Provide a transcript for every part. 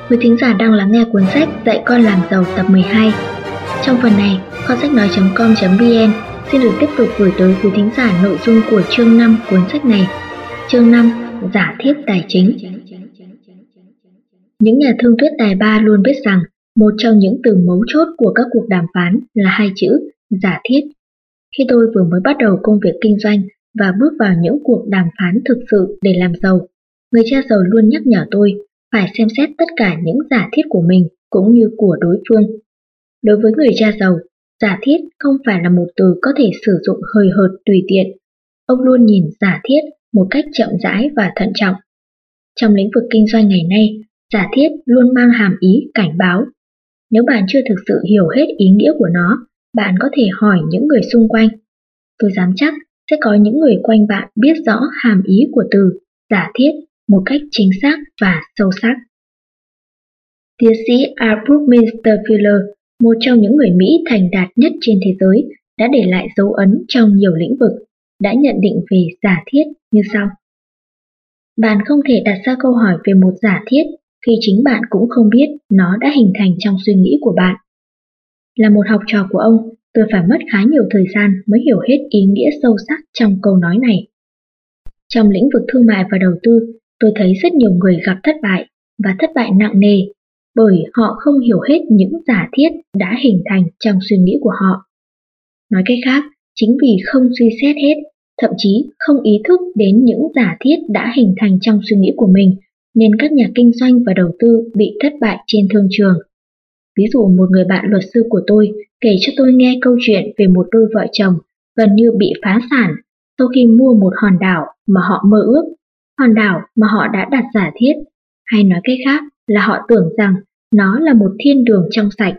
Quý thính giả đang lắng nghe cuốn sách Dạy con làm giàu tập 12. Trong phần này, kho sách nói.com.vn xin được tiếp tục gửi tới quý thính giả nội dung của chương 5 cuốn sách này. Chương 5: Giả thiết tài chính. Những nhà thương thuyết tài ba luôn biết rằng một trong những từ mấu chốt của các cuộc đàm phán là hai chữ giả thiết. Khi tôi vừa mới bắt đầu công việc kinh doanh và bước vào những cuộc đàm phán thực sự để làm giàu, người cha giàu luôn nhắc nhở tôi phải xem xét tất cả những giả thiết của mình cũng như của đối phương. Đối với người cha giàu, giả thiết không phải là một từ có thể sử dụng hời hợt tùy tiện. Ông luôn nhìn giả thiết một cách chậm rãi và thận trọng. Trong lĩnh vực kinh doanh ngày nay, giả thiết luôn mang hàm ý cảnh báo. Nếu bạn chưa thực sự hiểu hết ý nghĩa của nó, bạn có thể hỏi những người xung quanh. Tôi dám chắc sẽ có những người quanh bạn biết rõ hàm ý của từ giả thiết một cách chính xác và sâu sắc. Tiến sĩ R. Buckminster Fuller, một trong những người Mỹ thành đạt nhất trên thế giới, đã để lại dấu ấn trong nhiều lĩnh vực, đã nhận định về giả thiết như sau. Bạn không thể đặt ra câu hỏi về một giả thiết khi chính bạn cũng không biết nó đã hình thành trong suy nghĩ của bạn. Là một học trò của ông, tôi phải mất khá nhiều thời gian mới hiểu hết ý nghĩa sâu sắc trong câu nói này. Trong lĩnh vực thương mại và đầu tư, tôi thấy rất nhiều người gặp thất bại, và thất bại nặng nề, bởi họ không hiểu hết những giả thiết đã hình thành trong suy nghĩ của họ. Nói cách khác, chính vì không suy xét hết, thậm chí không ý thức đến những giả thiết đã hình thành trong suy nghĩ của mình, nên các nhà kinh doanh và đầu tư bị thất bại trên thương trường. Ví dụ một người bạn luật sư của tôi kể cho tôi nghe câu chuyện về một đôi vợ chồng gần như bị phá sản sau khi mua một hòn đảo mà họ mơ ước, hòn đảo mà họ đã đặt giả thiết, hay nói cách khác là họ tưởng rằng nó là một thiên đường trong sạch.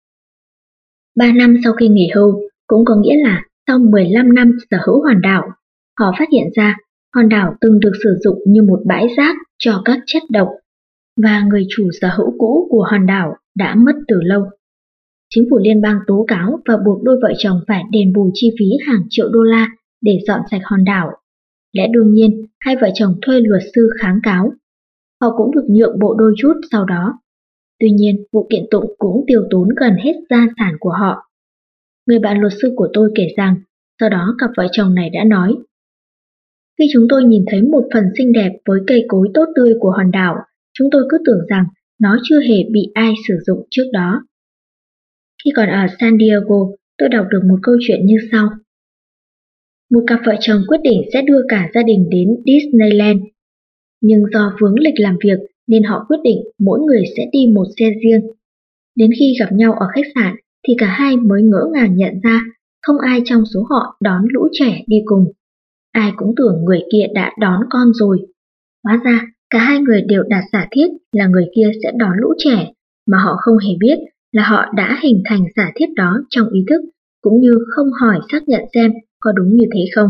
3 năm sau khi nghỉ hưu, cũng có nghĩa là sau 15 năm sở hữu hòn đảo, họ phát hiện ra hòn đảo từng được sử dụng như một bãi rác cho các chất độc, và người chủ sở hữu cũ của hòn đảo đã mất từ lâu. Chính phủ liên bang tố cáo và buộc đôi vợ chồng phải đền bù chi phí hàng triệu đô la để dọn sạch hòn đảo. Lẽ đương nhiên, hai vợ chồng thuê luật sư kháng cáo. Họ cũng được nhượng bộ đôi chút sau đó. Tuy nhiên, vụ kiện tụng cũng tiêu tốn gần hết gia sản của họ. Người bạn luật sư của tôi kể rằng, sau đó cặp vợ chồng này đã nói: Khi chúng tôi nhìn thấy một phần xinh đẹp với cây cối tốt tươi của hòn đảo, chúng tôi cứ tưởng rằng nó chưa hề bị ai sử dụng trước đó. Khi còn ở San Diego, tôi đọc được một câu chuyện như sau. Một cặp vợ chồng quyết định sẽ đưa cả gia đình đến Disneyland. Nhưng do vướng lịch làm việc nên họ quyết định mỗi người sẽ đi một xe riêng. Đến khi gặp nhau ở khách sạn thì cả hai mới ngỡ ngàng nhận ra không ai trong số họ đón lũ trẻ đi cùng. Ai cũng tưởng người kia đã đón con rồi. Hóa ra cả hai người đều đặt giả thiết là người kia sẽ đón lũ trẻ, mà họ không hề biết là họ đã hình thành giả thiết đó trong ý thức, cũng như không hỏi xác nhận xem có đúng như thế không.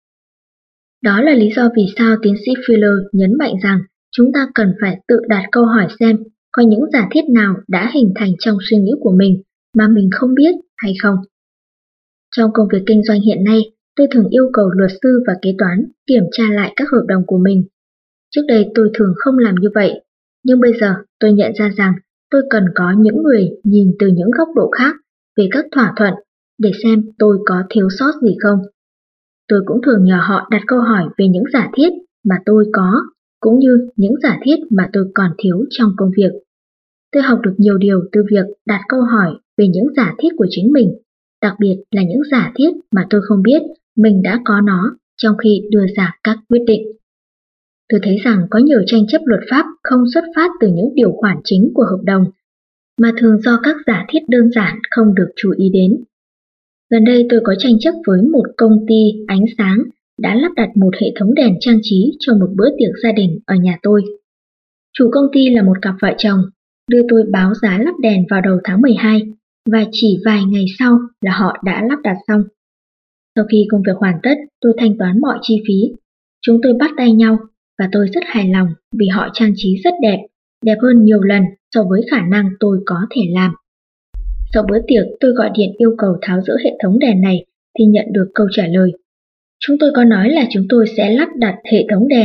Đó là lý do vì sao tiến sĩ Fuller nhấn mạnh rằng chúng ta cần phải tự đặt câu hỏi xem có những giả thiết nào đã hình thành trong suy nghĩ của mình mà mình không biết hay không. Trong công việc kinh doanh hiện nay, tôi thường yêu cầu luật sư và kế toán kiểm tra lại các hợp đồng của mình. Trước đây tôi thường không làm như vậy, nhưng bây giờ tôi nhận ra rằng tôi cần có những người nhìn từ những góc độ khác về các thỏa thuận để xem tôi có thiếu sót gì không. Tôi cũng thường nhờ họ đặt câu hỏi về những giả thiết mà tôi có, cũng như những giả thiết mà tôi còn thiếu trong công việc. Tôi học được nhiều điều từ việc đặt câu hỏi về những giả thiết của chính mình, đặc biệt là những giả thiết mà tôi không biết mình đã có nó trong khi đưa ra các quyết định. Tôi thấy rằng có nhiều tranh chấp luật pháp không xuất phát từ những điều khoản chính của hợp đồng, mà thường do các giả thiết đơn giản không được chú ý đến. Gần đây tôi có tranh chấp với một công ty ánh sáng đã lắp đặt một hệ thống đèn trang trí cho một bữa tiệc gia đình ở nhà tôi. Chủ công ty là một cặp vợ chồng, đưa tôi báo giá lắp đèn vào đầu tháng 12, và chỉ vài ngày sau là họ đã lắp đặt xong. Sau khi công việc hoàn tất, tôi thanh toán mọi chi phí. Chúng tôi bắt tay nhau, và tôi rất hài lòng vì họ trang trí rất đẹp, đẹp hơn nhiều lần so với khả năng tôi có thể làm. Sau bữa tiệc, tôi gọi điện yêu cầu tháo dỡ hệ thống đèn này thì nhận được câu trả lời. Chúng tôi có nói là chúng tôi sẽ lắp đặt hệ thống đèn,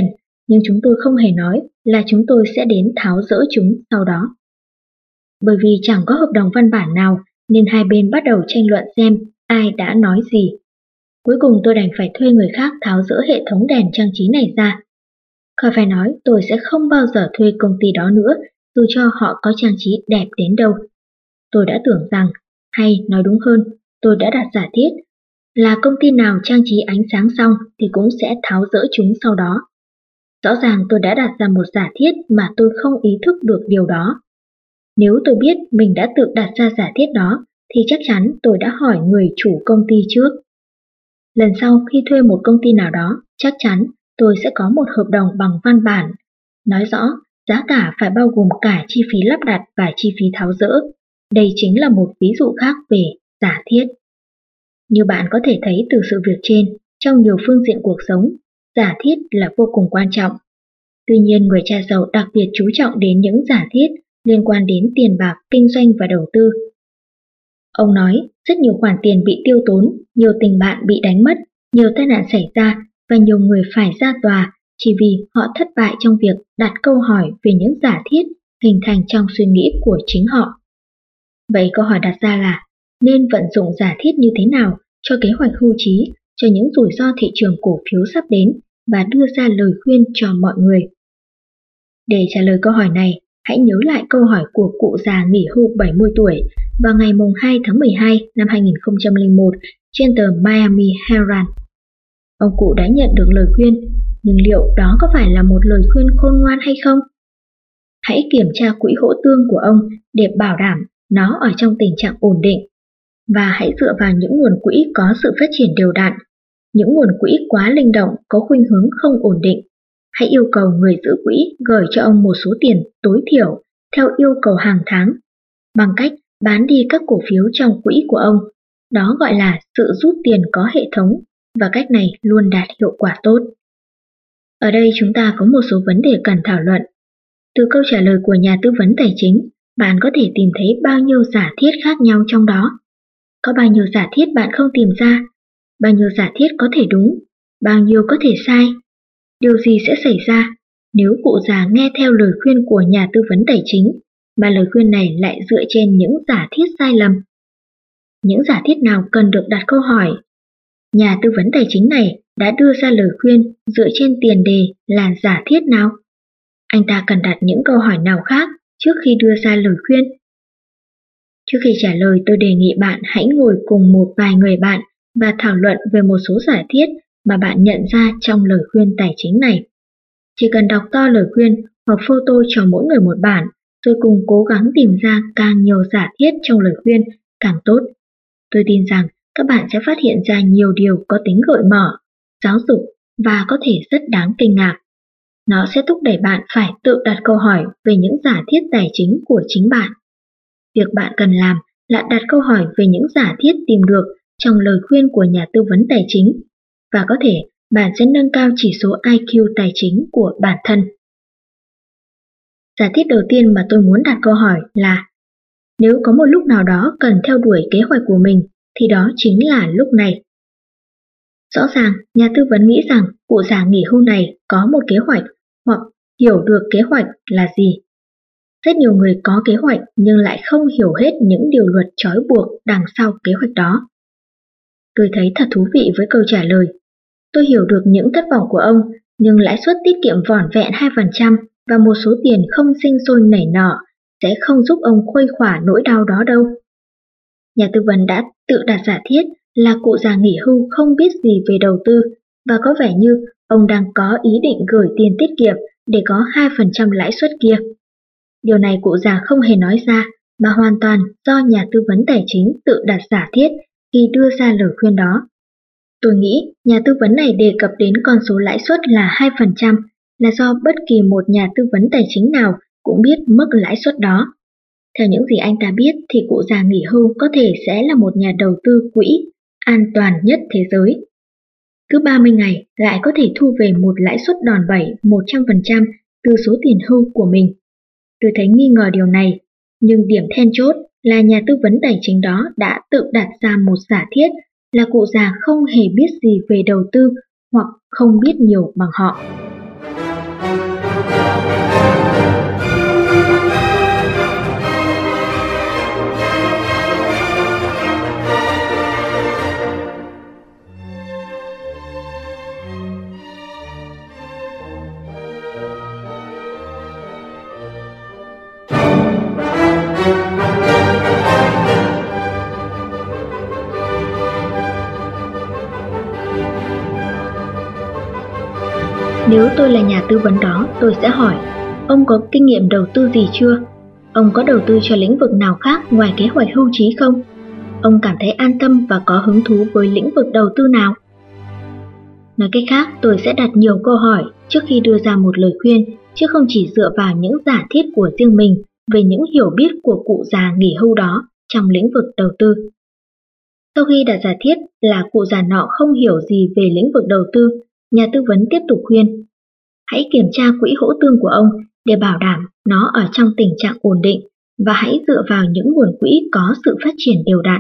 nhưng chúng tôi không hề nói là chúng tôi sẽ đến tháo dỡ chúng sau đó. Bởi vì chẳng có hợp đồng văn bản nào nên hai bên bắt đầu tranh luận xem ai đã nói gì. Cuối cùng tôi đành phải thuê người khác tháo dỡ hệ thống đèn trang trí này ra. Khỏi phải nói, tôi sẽ không bao giờ thuê công ty đó nữa, dù cho họ có trang trí đẹp đến đâu. Tôi đã tưởng rằng, hay nói đúng hơn, tôi đã đặt giả thiết, là công ty nào trang trí ánh sáng xong thì cũng sẽ tháo dỡ chúng sau đó. Rõ ràng tôi đã đặt ra một giả thiết mà tôi không ý thức được điều đó. Nếu tôi biết mình đã tự đặt ra giả thiết đó, thì chắc chắn tôi đã hỏi người chủ công ty trước. Lần sau khi thuê một công ty nào đó, chắc chắn tôi sẽ có một hợp đồng bằng văn bản, nói rõ giá cả phải bao gồm cả chi phí lắp đặt và chi phí tháo dỡ. Đây chính là một ví dụ khác về giả thiết. Như bạn có thể thấy từ sự việc trên, trong nhiều phương diện cuộc sống, giả thiết là vô cùng quan trọng. Tuy nhiên, người cha giàu đặc biệt chú trọng đến những giả thiết liên quan đến tiền bạc, kinh doanh và đầu tư. Ông nói, rất nhiều khoản tiền bị tiêu tốn, nhiều tình bạn bị đánh mất, nhiều tai nạn xảy ra và nhiều người phải ra tòa chỉ vì họ thất bại trong việc đặt câu hỏi về những giả thiết hình thành trong suy nghĩ của chính họ. Vậy câu hỏi đặt ra là, nên vận dụng giả thiết như thế nào cho kế hoạch hưu trí, cho những rủi ro thị trường cổ phiếu sắp đến và đưa ra lời khuyên cho mọi người? Để trả lời câu hỏi này, hãy nhớ lại câu hỏi của cụ già nghỉ hưu 70 tuổi vào ngày 2 tháng 12 năm 2001 trên tờ Miami Herald. Ông cụ đã nhận được lời khuyên, nhưng liệu đó có phải là một lời khuyên khôn ngoan hay không? Hãy kiểm tra quỹ hỗ tương của ông để bảo đảm nó ở trong tình trạng ổn định, và hãy dựa vào những nguồn quỹ có sự phát triển đều đặn. Những nguồn quỹ quá linh động có khuynh hướng không ổn định. Hãy yêu cầu người giữ quỹ gửi cho ông một số tiền tối thiểu theo yêu cầu hàng tháng, bằng cách bán đi các cổ phiếu trong quỹ của ông. Đó gọi là sự rút tiền có hệ thống, và cách này luôn đạt hiệu quả tốt. Ở đây chúng ta có một số vấn đề cần thảo luận. Từ câu trả lời của nhà tư vấn tài chính, bạn có thể tìm thấy bao nhiêu giả thiết khác nhau trong đó. Có bao nhiêu giả thiết bạn không tìm ra? Bao nhiêu giả thiết có thể đúng? Bao nhiêu có thể sai? Điều gì sẽ xảy ra nếu cụ già nghe theo lời khuyên của nhà tư vấn tài chính, mà lời khuyên này lại dựa trên những giả thiết sai lầm? Những giả thiết nào cần được đặt câu hỏi? Nhà tư vấn tài chính này đã đưa ra lời khuyên dựa trên tiền đề là giả thiết nào? Anh ta cần đặt những câu hỏi nào khác trước khi đưa ra lời khuyên? Trước khi trả lời, tôi đề nghị bạn hãy ngồi cùng một vài người bạn và thảo luận về một số giả thiết mà bạn nhận ra trong lời khuyên tài chính này. Chỉ cần đọc to lời khuyên hoặc photo cho mỗi người một bản, rồi cùng cố gắng tìm ra càng nhiều giả thiết trong lời khuyên càng tốt. Tôi tin rằng các bạn sẽ phát hiện ra nhiều điều có tính gợi mở, giáo dục và có thể rất đáng kinh ngạc. Nó sẽ thúc đẩy bạn phải tự đặt câu hỏi về những giả thiết tài chính của chính bạn. Việc bạn cần làm là đặt câu hỏi về những giả thiết tìm được trong lời khuyên của nhà tư vấn tài chính, và có thể bạn sẽ nâng cao chỉ số IQ tài chính của bản thân. Giả thiết đầu tiên mà tôi muốn đặt câu hỏi là, nếu có một lúc nào đó cần theo đuổi kế hoạch của mình, thì đó chính là lúc này. Rõ ràng, nhà tư vấn nghĩ rằng cụ già nghỉ hưu này có một kế hoạch hoặc hiểu được kế hoạch là gì. Rất nhiều người có kế hoạch nhưng lại không hiểu hết những điều luật trói buộc đằng sau kế hoạch đó. Tôi thấy thật thú vị với câu trả lời. Tôi hiểu được những thất vọng của ông, nhưng lãi suất tiết kiệm vỏn vẹn 2% và một số tiền không sinh sôi nảy nở sẽ không giúp ông khuây khỏa nỗi đau đó đâu. Nhà tư vấn đã tự đặt giả thiết là cụ già nghỉ hưu không biết gì về đầu tư, và có vẻ như ông đang có ý định gửi tiền tiết kiệm để có 2% lãi suất kia. Điều này cụ già không hề nói ra, mà hoàn toàn do nhà tư vấn tài chính tự đặt giả thiết khi đưa ra lời khuyên đó. Tôi nghĩ nhà tư vấn này đề cập đến con số lãi suất là 2% là do bất kỳ một nhà tư vấn tài chính nào cũng biết mức lãi suất đó. Theo những gì anh ta biết thì cụ già nghỉ hưu có thể sẽ là một nhà đầu tư quỹ an toàn nhất thế giới. Cứ 30 ngày lại có thể thu về một lãi suất đòn bẩy 100% từ số tiền hưu của mình. Tôi thấy nghi ngờ điều này, nhưng điểm then chốt là nhà tư vấn tài chính đó đã tự đặt ra một giả thiết là cụ già không hề biết gì về đầu tư hoặc không biết nhiều bằng họ. Nếu tôi là nhà tư vấn đó, tôi sẽ hỏi, ông có kinh nghiệm đầu tư gì chưa? Ông có đầu tư cho lĩnh vực nào khác ngoài kế hoạch hưu trí không? Ông cảm thấy an tâm và có hứng thú với lĩnh vực đầu tư nào? Nói cách khác, tôi sẽ đặt nhiều câu hỏi trước khi đưa ra một lời khuyên, chứ không chỉ dựa vào những giả thiết của riêng mình về những hiểu biết của cụ già nghỉ hưu đó trong lĩnh vực đầu tư. Sau khi đặt giả thiết là cụ già nọ không hiểu gì về lĩnh vực đầu tư, nhà tư vấn tiếp tục khuyên: hãy kiểm tra quỹ hỗ tương của ông để bảo đảm nó ở trong tình trạng ổn định và hãy dựa vào những nguồn quỹ có sự phát triển đều đặn.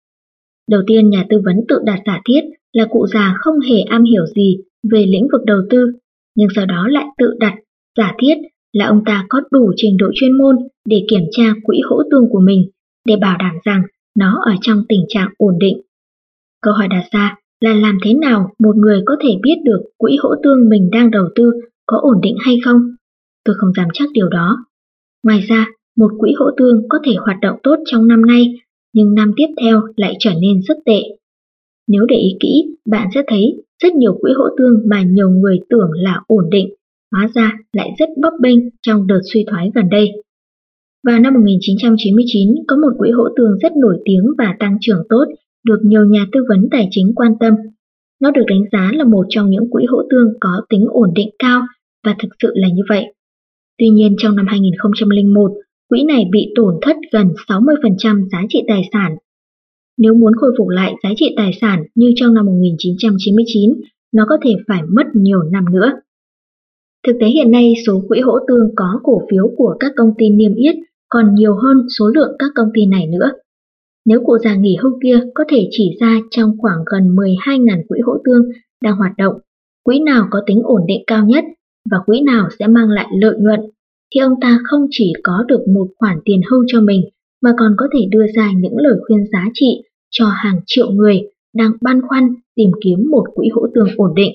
Đầu tiên, nhà tư vấn tự đặt giả thiết là cụ già không hề am hiểu gì về lĩnh vực đầu tư, nhưng sau đó lại tự đặt giả thiết là ông ta có đủ trình độ chuyên môn để kiểm tra quỹ hỗ tương của mình để bảo đảm rằng nó ở trong tình trạng ổn định. Câu hỏi đặt ra là làm thế nào một người có thể biết được quỹ hỗ tương mình đang đầu tư có ổn định hay không? Tôi không dám chắc điều đó. Ngoài ra, một quỹ hỗ tương có thể hoạt động tốt trong năm nay, nhưng năm tiếp theo lại trở nên rất tệ. Nếu để ý kỹ, bạn sẽ thấy rất nhiều quỹ hỗ tương mà nhiều người tưởng là ổn định, hóa ra lại rất bấp bênh trong đợt suy thoái gần đây. Vào năm 1999, có một quỹ hỗ tương rất nổi tiếng và tăng trưởng tốt, được nhiều nhà tư vấn tài chính quan tâm. Nó được đánh giá là một trong những quỹ hỗ tương có tính ổn định cao, và thực sự là như vậy. Tuy nhiên, trong năm 2001, quỹ này bị tổn thất gần 60% giá trị tài sản. Nếu muốn khôi phục lại giá trị tài sản như trong năm 1999, nó có thể phải mất nhiều năm nữa. Thực tế hiện nay, số quỹ hỗ tương có cổ phiếu của các công ty niêm yết còn nhiều hơn số lượng các công ty này nữa. Nếu cụ già nghỉ hưu kia có thể chỉ ra trong khoảng gần 12.000 quỹ hỗ tương đang hoạt động, quỹ nào có tính ổn định cao nhất và quỹ nào sẽ mang lại lợi nhuận, thì ông ta không chỉ có được một khoản tiền hưu cho mình, mà còn có thể đưa ra những lời khuyên giá trị cho hàng triệu người đang băn khoăn tìm kiếm một quỹ hỗ tương ổn định.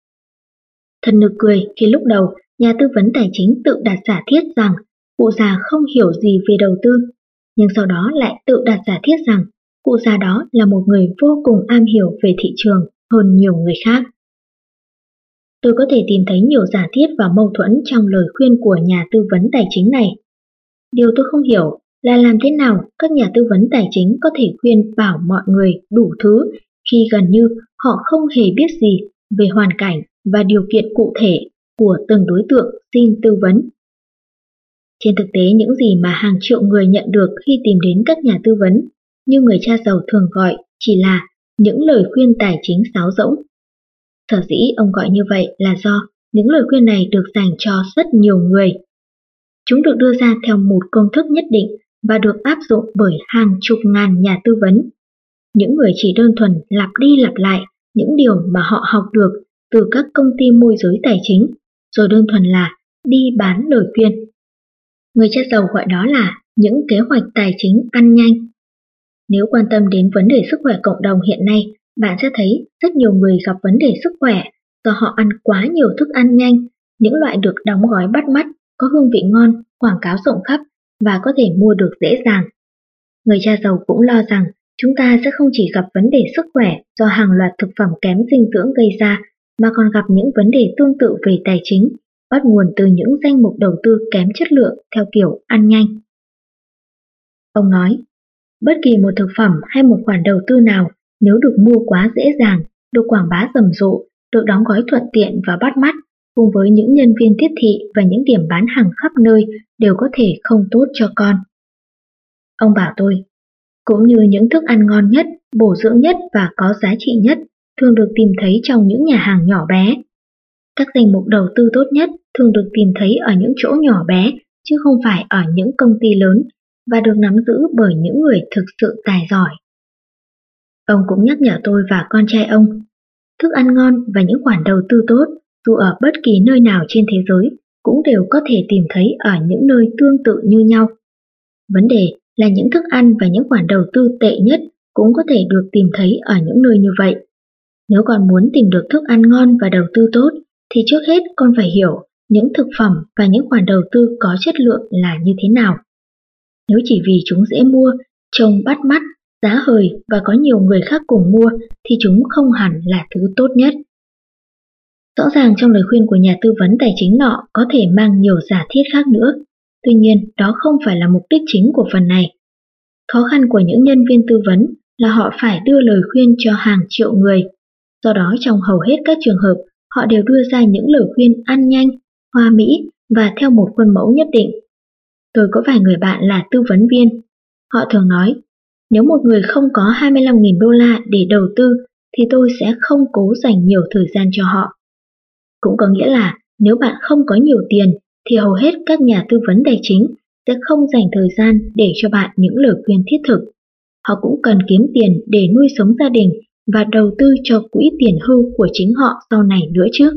Thật nực cười khi lúc đầu, nhà tư vấn tài chính tự đặt giả thiết rằng cụ già không hiểu gì về đầu tư, nhưng sau đó lại tự đặt giả thiết rằng cụ già đó là một người vô cùng am hiểu về thị trường hơn nhiều người khác. Tôi có thể tìm thấy nhiều giả thiết và mâu thuẫn trong lời khuyên của nhà tư vấn tài chính này. Điều tôi không hiểu là làm thế nào các nhà tư vấn tài chính có thể khuyên bảo mọi người đủ thứ khi gần như họ không hề biết gì về hoàn cảnh và điều kiện cụ thể của từng đối tượng xin tư vấn. Trên thực tế, những gì mà hàng triệu người nhận được khi tìm đến các nhà tư vấn, như người cha giàu thường gọi, chỉ là những lời khuyên tài chính sáo rỗng. Sở dĩ ông gọi như vậy là do những lời khuyên này được dành cho rất nhiều người. Chúng được đưa ra theo một công thức nhất định và được áp dụng bởi hàng chục ngàn nhà tư vấn. Những người chỉ đơn thuần lặp đi lặp lại những điều mà họ học được từ các công ty môi giới tài chính, rồi đơn thuần là đi bán lời khuyên. Người cha giàu gọi đó là những kế hoạch tài chính ăn nhanh. Nếu quan tâm đến vấn đề sức khỏe cộng đồng hiện nay, bạn sẽ thấy rất nhiều người gặp vấn đề sức khỏe do họ ăn quá nhiều thức ăn nhanh, những loại được đóng gói bắt mắt, có hương vị ngon, quảng cáo rộng khắp và có thể mua được dễ dàng. Người cha giàu cũng lo rằng chúng ta sẽ không chỉ gặp vấn đề sức khỏe do hàng loạt thực phẩm kém dinh dưỡng gây ra, mà còn gặp những vấn đề tương tự về tài chính, bắt nguồn từ những danh mục đầu tư kém chất lượng theo kiểu ăn nhanh. Ông nói, bất kỳ một thực phẩm hay một khoản đầu tư nào nếu được mua quá dễ dàng, được quảng bá rầm rộ, được đóng gói thuận tiện và bắt mắt, cùng với những nhân viên tiếp thị và những điểm bán hàng khắp nơi đều có thể không tốt cho con. Ông bảo tôi, cũng như những thức ăn ngon nhất, bổ dưỡng nhất và có giá trị nhất thường được tìm thấy trong những nhà hàng nhỏ bé. Các danh mục đầu tư tốt nhất thường được tìm thấy ở những chỗ nhỏ bé, chứ không phải ở những công ty lớn, và được nắm giữ bởi những người thực sự tài giỏi. Ông cũng nhắc nhở tôi và con trai ông, thức ăn ngon và những khoản đầu tư tốt, dù ở bất kỳ nơi nào trên thế giới, cũng đều có thể tìm thấy ở những nơi tương tự như nhau. Vấn đề là những thức ăn và những khoản đầu tư tệ nhất cũng có thể được tìm thấy ở những nơi như vậy. Nếu còn muốn tìm được thức ăn ngon và đầu tư tốt, thì trước hết con phải hiểu những thực phẩm và những khoản đầu tư có chất lượng là như thế nào. Nếu chỉ vì chúng dễ mua, trông bắt mắt, giá hời và có nhiều người khác cùng mua, thì chúng không hẳn là thứ tốt nhất. Rõ ràng trong lời khuyên của nhà tư vấn tài chính nọ có thể mang nhiều giả thiết khác nữa, tuy nhiên đó không phải là mục đích chính của phần này. Khó khăn của những nhân viên tư vấn là họ phải đưa lời khuyên cho hàng triệu người, do đó trong hầu hết các trường hợp họ đều đưa ra những lời khuyên ăn nhanh, hoa mỹ và theo một khuôn mẫu nhất định. Tôi có vài người bạn là tư vấn viên. Họ thường nói, nếu một người không có 25.000 đô la để đầu tư thì tôi sẽ không cố dành nhiều thời gian cho họ. Cũng có nghĩa là nếu bạn không có nhiều tiền thì hầu hết các nhà tư vấn tài chính sẽ không dành thời gian để cho bạn những lời khuyên thiết thực. Họ cũng cần kiếm tiền để nuôi sống gia đình và đầu tư cho quỹ tiền hưu của chính họ sau này nữa chứ.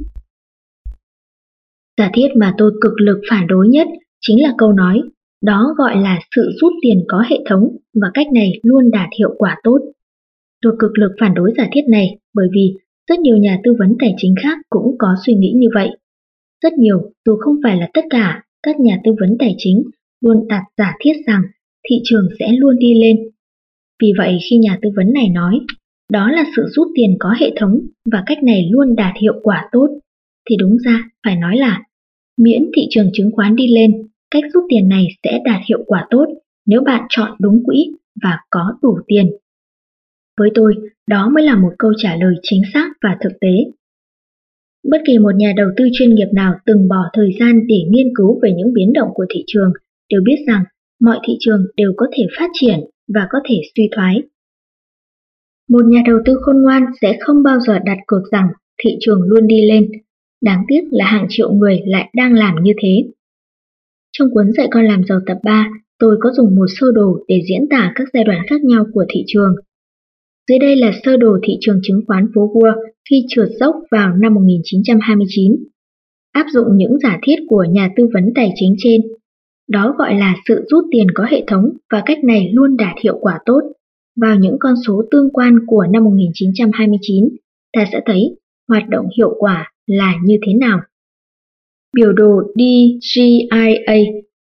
Giả thiết mà tôi cực lực phản đối nhất chính là câu nói, đó gọi là sự rút tiền có hệ thống và cách này luôn đạt hiệu quả tốt. Tôi cực lực phản đối giả thiết này bởi vì rất nhiều nhà tư vấn tài chính khác cũng có suy nghĩ như vậy. Rất nhiều, dù không phải là tất cả, các nhà tư vấn tài chính luôn đặt giả thiết rằng thị trường sẽ luôn đi lên. Vì vậy khi nhà tư vấn này nói, đó là sự rút tiền có hệ thống và cách này luôn đạt hiệu quả tốt, thì đúng ra phải nói là miễn thị trường chứng khoán đi lên, cách rút tiền này sẽ đạt hiệu quả tốt nếu bạn chọn đúng quỹ và có đủ tiền. Với tôi, đó mới là một câu trả lời chính xác và thực tế. Bất kỳ một nhà đầu tư chuyên nghiệp nào từng bỏ thời gian để nghiên cứu về những biến động của thị trường đều biết rằng mọi thị trường đều có thể phát triển và có thể suy thoái. Một nhà đầu tư khôn ngoan sẽ không bao giờ đặt cược rằng thị trường luôn đi lên. Đáng tiếc là hàng triệu người lại đang làm như thế. Trong cuốn Dạy con làm giàu tập 3, tôi có dùng một sơ đồ để diễn tả các giai đoạn khác nhau của thị trường. Dưới đây là sơ đồ thị trường chứng khoán phố Wall khi trượt dốc vào năm 1929. Áp dụng những giả thiết của nhà tư vấn tài chính trên. Đó gọi là sự rút tiền có hệ thống và cách này luôn đạt hiệu quả tốt. Vào những con số tương quan của năm 1929, ta sẽ thấy hoạt động hiệu quả là như thế nào. Biểu đồ DGIA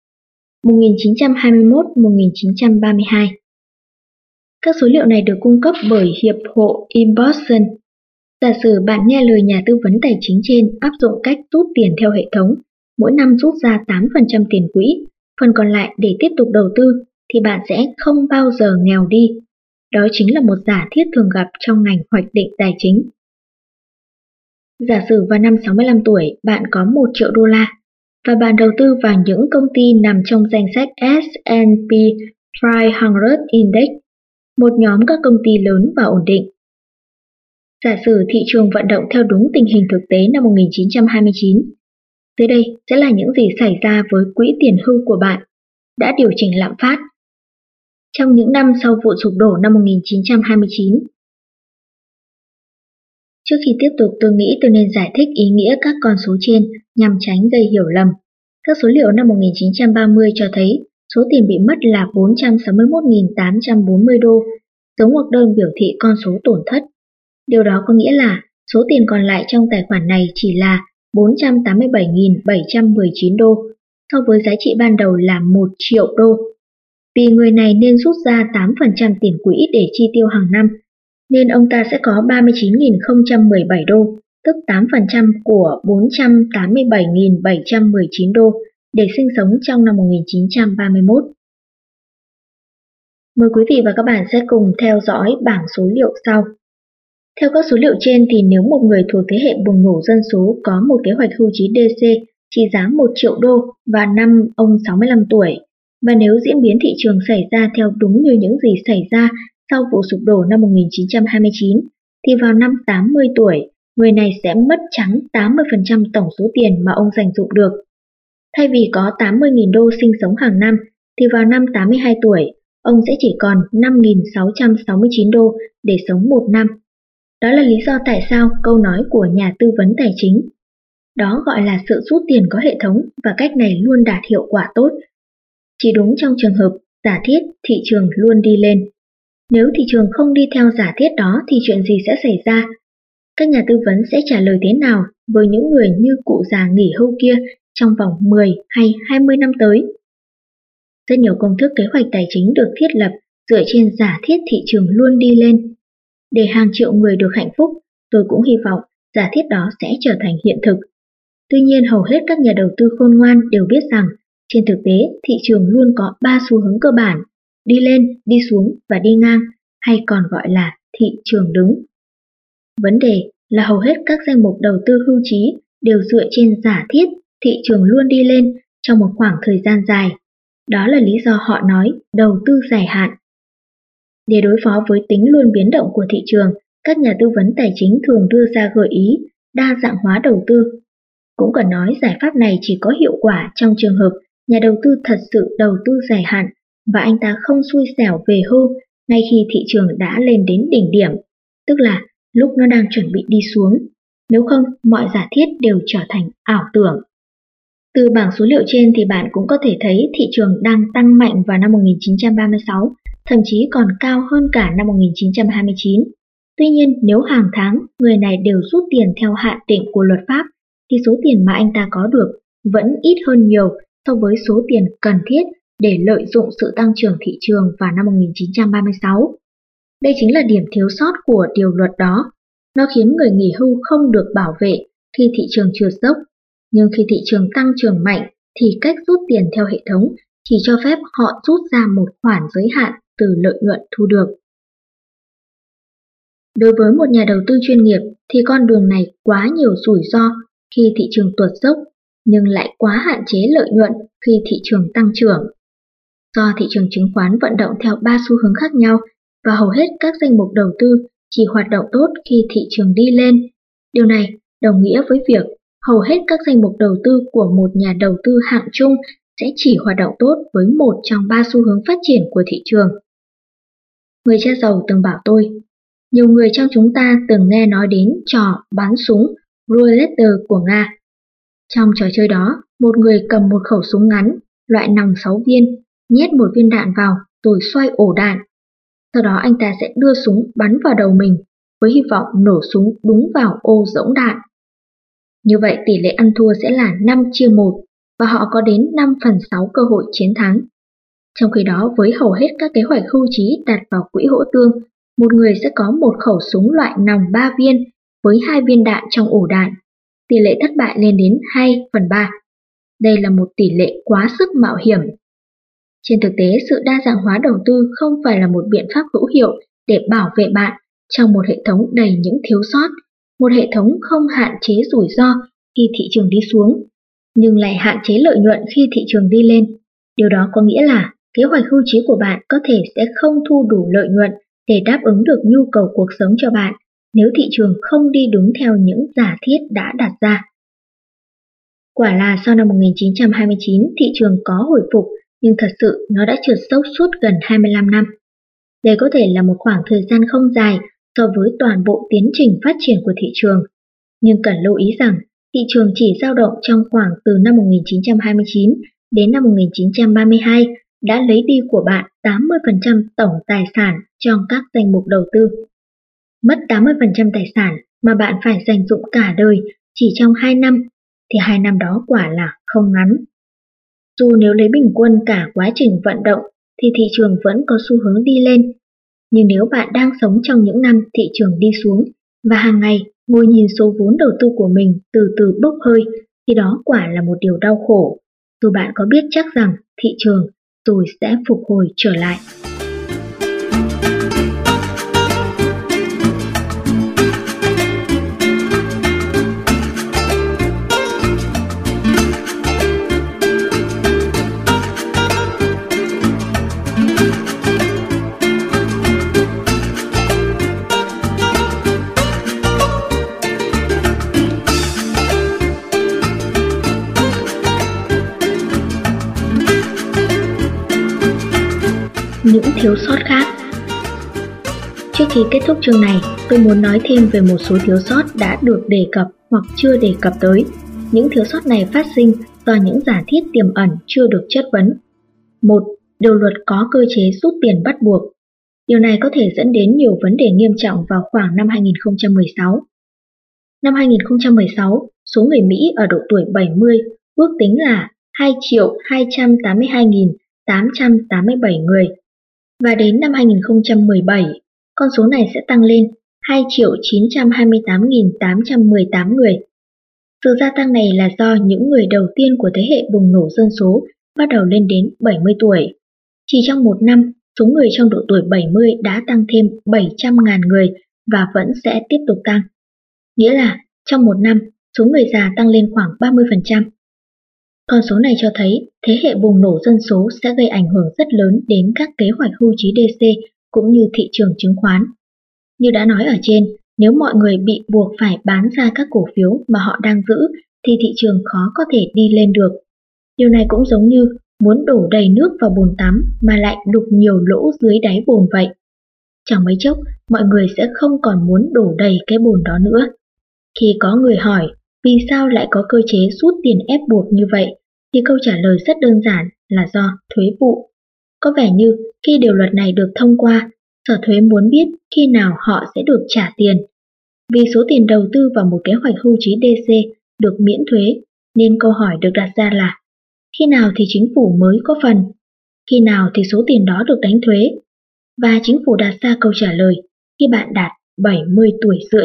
1921-1932. Các số liệu này được cung cấp bởi Hiệp hội Inboston. Giả sử bạn nghe lời nhà tư vấn tài chính trên áp dụng cách rút tiền theo hệ thống, mỗi năm rút ra 8% tiền quỹ, phần còn lại để tiếp tục đầu tư, thì bạn sẽ không bao giờ nghèo đi. Đó chính là một giả thiết thường gặp trong ngành hoạch định tài chính. Giả sử vào năm 65 tuổi bạn có 1 triệu đô la và bạn đầu tư vào những công ty nằm trong danh sách S&P 500 Index, một nhóm các công ty lớn và ổn định. Giả sử thị trường vận động theo đúng tình hình thực tế năm 1929. Dưới đây sẽ là những gì xảy ra với quỹ tiền hưu của bạn, đã điều chỉnh lạm phát. Trong những năm sau vụ sụp đổ năm 1929. Trước khi tiếp tục tôi nghĩ tôi nên giải thích ý nghĩa các con số trên nhằm tránh gây hiểu lầm. Các số liệu năm 1930 cho thấy số tiền bị mất là 461.840 đô, dấu ngoặc đơn biểu thị con số tổn thất. Điều đó có nghĩa là số tiền còn lại trong tài khoản này chỉ là 487.719 đô, so với giá trị ban đầu là 1 triệu đô. Vì người này nên rút ra 8% tiền quỹ để chi tiêu hàng năm, nên ông ta sẽ có 39.017 đô, tức 8% của 487.719 đô để sinh sống trong năm 1931. Mời quý vị và các bạn sẽ cùng theo dõi bảng số liệu sau. Theo các số liệu trên thì nếu một người thuộc thế hệ bùng nổ dân số có một kế hoạch hưu trí DC trị giá 1 triệu đô và năm ông 65 tuổi, và nếu diễn biến thị trường xảy ra theo đúng như những gì xảy ra sau vụ sụp đổ năm 1929, thì vào năm 80 tuổi, người này sẽ mất trắng 80% tổng số tiền mà ông dành dụm được. Thay vì có 80.000 đô sinh sống hàng năm, thì vào năm 82 tuổi, ông sẽ chỉ còn 5.669 đô để sống một năm. Đó là lý do tại sao câu nói của nhà tư vấn tài chính, Đó gọi là sự rút tiền có hệ thống và cách này luôn đạt hiệu quả tốt. Chỉ đúng trong trường hợp giả thiết thị trường luôn đi lên. Nếu thị trường không đi theo giả thiết đó thì chuyện gì sẽ xảy ra? Các nhà tư vấn sẽ trả lời thế nào với những người như cụ già nghỉ hưu kia trong vòng 10 hay 20 năm tới? Rất nhiều công thức kế hoạch tài chính được thiết lập dựa trên giả thiết thị trường luôn đi lên. Để hàng triệu người được hạnh phúc, tôi cũng hy vọng giả thiết đó sẽ trở thành hiện thực. Tuy nhiên hầu hết các nhà đầu tư khôn ngoan đều biết rằng trên thực tế thị trường luôn có 3 xu hướng cơ bản: đi lên, đi xuống và đi ngang, hay còn gọi là thị trường đứng. Vấn đề là hầu hết các danh mục đầu tư hưu trí đều dựa trên giả thiết thị trường luôn đi lên trong một khoảng thời gian dài. Đó là lý do họ nói đầu tư dài hạn. Để đối phó với tính luôn biến động của thị trường, các nhà tư vấn tài chính thường đưa ra gợi ý đa dạng hóa đầu tư. Cũng cần nói giải pháp này chỉ có hiệu quả trong trường hợp nhà đầu tư thật sự đầu tư dài hạn và anh ta không xui xẻo về hưu ngay khi thị trường đã lên đến đỉnh điểm, tức là lúc nó đang chuẩn bị đi xuống. Nếu không, mọi giả thiết đều trở thành ảo tưởng. Từ bảng số liệu trên thì bạn cũng có thể thấy thị trường đang tăng mạnh vào năm 1936, thậm chí còn cao hơn cả năm 1929. Tuy nhiên, nếu hàng tháng người này đều rút tiền theo hạn định của luật pháp, thì số tiền mà anh ta có được vẫn ít hơn nhiều so với số tiền cần thiết để lợi dụng sự tăng trưởng thị trường vào năm 1936. Đây chính là điểm thiếu sót của điều luật đó. Nó khiến người nghỉ hưu không được bảo vệ khi thị trường trượt dốc, nhưng khi thị trường tăng trưởng mạnh thì cách rút tiền theo hệ thống chỉ cho phép họ rút ra một khoản giới hạn từ lợi nhuận thu được. Đối với một nhà đầu tư chuyên nghiệp thì con đường này quá nhiều rủi ro khi thị trường tuột dốc, nhưng lại quá hạn chế lợi nhuận khi thị trường tăng trưởng. Do thị trường chứng khoán vận động theo 3 xu hướng khác nhau và hầu hết các danh mục đầu tư chỉ hoạt động tốt khi thị trường đi lên. Điều này đồng nghĩa với việc hầu hết các danh mục đầu tư của một nhà đầu tư hạng trung sẽ chỉ hoạt động tốt với một trong 3 xu hướng phát triển của thị trường. Người cha giàu từng bảo tôi, nhiều người trong chúng ta từng nghe nói đến trò bắn súng roulette của Nga. Trong trò chơi đó, một người cầm một khẩu súng ngắn, loại nòng 6 viên, nhét một viên đạn vào rồi xoay ổ đạn. Sau đó anh ta sẽ đưa súng bắn vào đầu mình với hy vọng nổ súng đúng vào ô rỗng đạn. Như vậy tỷ lệ ăn thua sẽ là 5-1 và họ có đến 5/6 cơ hội chiến thắng. Trong khi đó với hầu hết các kế hoạch hưu trí đặt vào quỹ hỗ tương, một người sẽ có một khẩu súng loại nòng 3 viên với 2 viên đạn trong ổ đạn. Tỷ lệ thất bại lên đến 2/3. Đây là một tỷ lệ quá sức mạo hiểm. Trên thực tế, sự đa dạng hóa đầu tư không phải là một biện pháp hữu hiệu để bảo vệ bạn trong một hệ thống đầy những thiếu sót, một hệ thống không hạn chế rủi ro khi thị trường đi xuống, nhưng lại hạn chế lợi nhuận khi thị trường đi lên. Điều đó có nghĩa là kế hoạch hưu trí của bạn có thể sẽ không thu đủ lợi nhuận để đáp ứng được nhu cầu cuộc sống cho bạn nếu thị trường không đi đúng theo những giả thiết đã đặt ra. Quả là sau năm 1929 thị trường có hồi phục, nhưng thật sự nó đã trượt dốc suốt gần 25 năm. Đây có thể là một khoảng thời gian không dài so với toàn bộ tiến trình phát triển của thị trường, nhưng cần lưu ý rằng thị trường chỉ dao động trong khoảng từ năm 1929 đến năm 1932 đã lấy đi của bạn 80% tổng tài sản trong các danh mục đầu tư. Mất 80% tài sản mà bạn phải dành dụm cả đời chỉ trong 2 năm, thì 2 năm đó quả là không ngắn. Dù nếu lấy bình quân cả quá trình vận động thì thị trường vẫn có xu hướng đi lên. Nhưng nếu bạn đang sống trong những năm thị trường đi xuống và hàng ngày ngồi nhìn số vốn đầu tư của mình từ từ bốc hơi, thì đó quả là một điều đau khổ, dù bạn có biết chắc rằng thị trường rồi sẽ phục hồi trở lại. Những thiếu sót khác. Trước khi kết thúc chương này, tôi muốn nói thêm về một số thiếu sót đã được đề cập hoặc chưa đề cập tới. Những thiếu sót này phát sinh do những giả thiết tiềm ẩn chưa được chất vấn. 1. Điều luật có cơ chế rút tiền bắt buộc. Điều này có thể dẫn đến nhiều vấn đề nghiêm trọng vào khoảng năm 2016. Năm 2016, số người Mỹ ở độ tuổi 70 ước tính là 2.282.887 người. Và đến năm 2017, con số này sẽ tăng lên 2.928.818 người. Sự gia tăng này là do những người đầu tiên của thế hệ bùng nổ dân số bắt đầu lên đến 70 tuổi. Chỉ trong một năm, số người trong độ tuổi 70 đã tăng thêm 700.000 người và vẫn sẽ tiếp tục tăng. Nghĩa là trong một năm, số người già tăng lên khoảng 30%. Con số này cho thấy thế hệ bùng nổ dân số sẽ gây ảnh hưởng rất lớn đến các kế hoạch hưu trí DC cũng như thị trường chứng khoán. Như đã nói ở trên, nếu mọi người bị buộc phải bán ra các cổ phiếu mà họ đang giữ thì thị trường khó có thể đi lên được. Điều này cũng giống như muốn đổ đầy nước vào bồn tắm mà lại đục nhiều lỗ dưới đáy bồn vậy. Chẳng mấy chốc, mọi người sẽ không còn muốn đổ đầy cái bồn đó nữa. Khi có người hỏi vì sao lại có cơ chế rút tiền ép buộc như vậy, thì câu trả lời rất đơn giản là do thuế vụ. Có vẻ như khi điều luật này được thông qua, Sở Thuế muốn biết khi nào họ sẽ được trả tiền. Vì số tiền đầu tư vào một kế hoạch hưu trí DC được miễn thuế, nên câu hỏi được đặt ra là khi nào thì chính phủ mới có phần? Khi nào thì số tiền đó được đánh thuế? Và chính phủ đặt ra câu trả lời khi bạn đạt 70 tuổi rưỡi.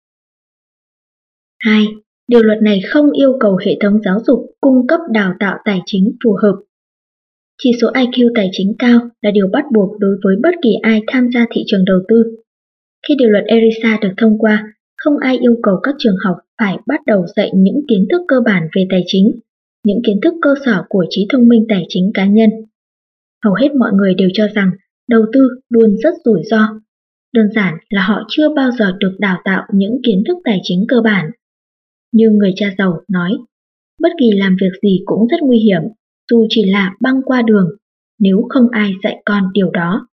2. Điều luật này không yêu cầu hệ thống giáo dục cung cấp đào tạo tài chính phù hợp. Chỉ số IQ tài chính cao là điều bắt buộc đối với bất kỳ ai tham gia thị trường đầu tư. Khi điều luật ERISA được thông qua, không ai yêu cầu các trường học phải bắt đầu dạy những kiến thức cơ bản về tài chính, những kiến thức cơ sở của trí thông minh tài chính cá nhân. Hầu hết mọi người đều cho rằng đầu tư luôn rất rủi ro. Đơn giản là họ chưa bao giờ được đào tạo những kiến thức tài chính cơ bản. Như người cha giàu nói, bất kỳ làm việc gì cũng rất nguy hiểm, dù chỉ là băng qua đường, nếu không ai dạy con điều đó.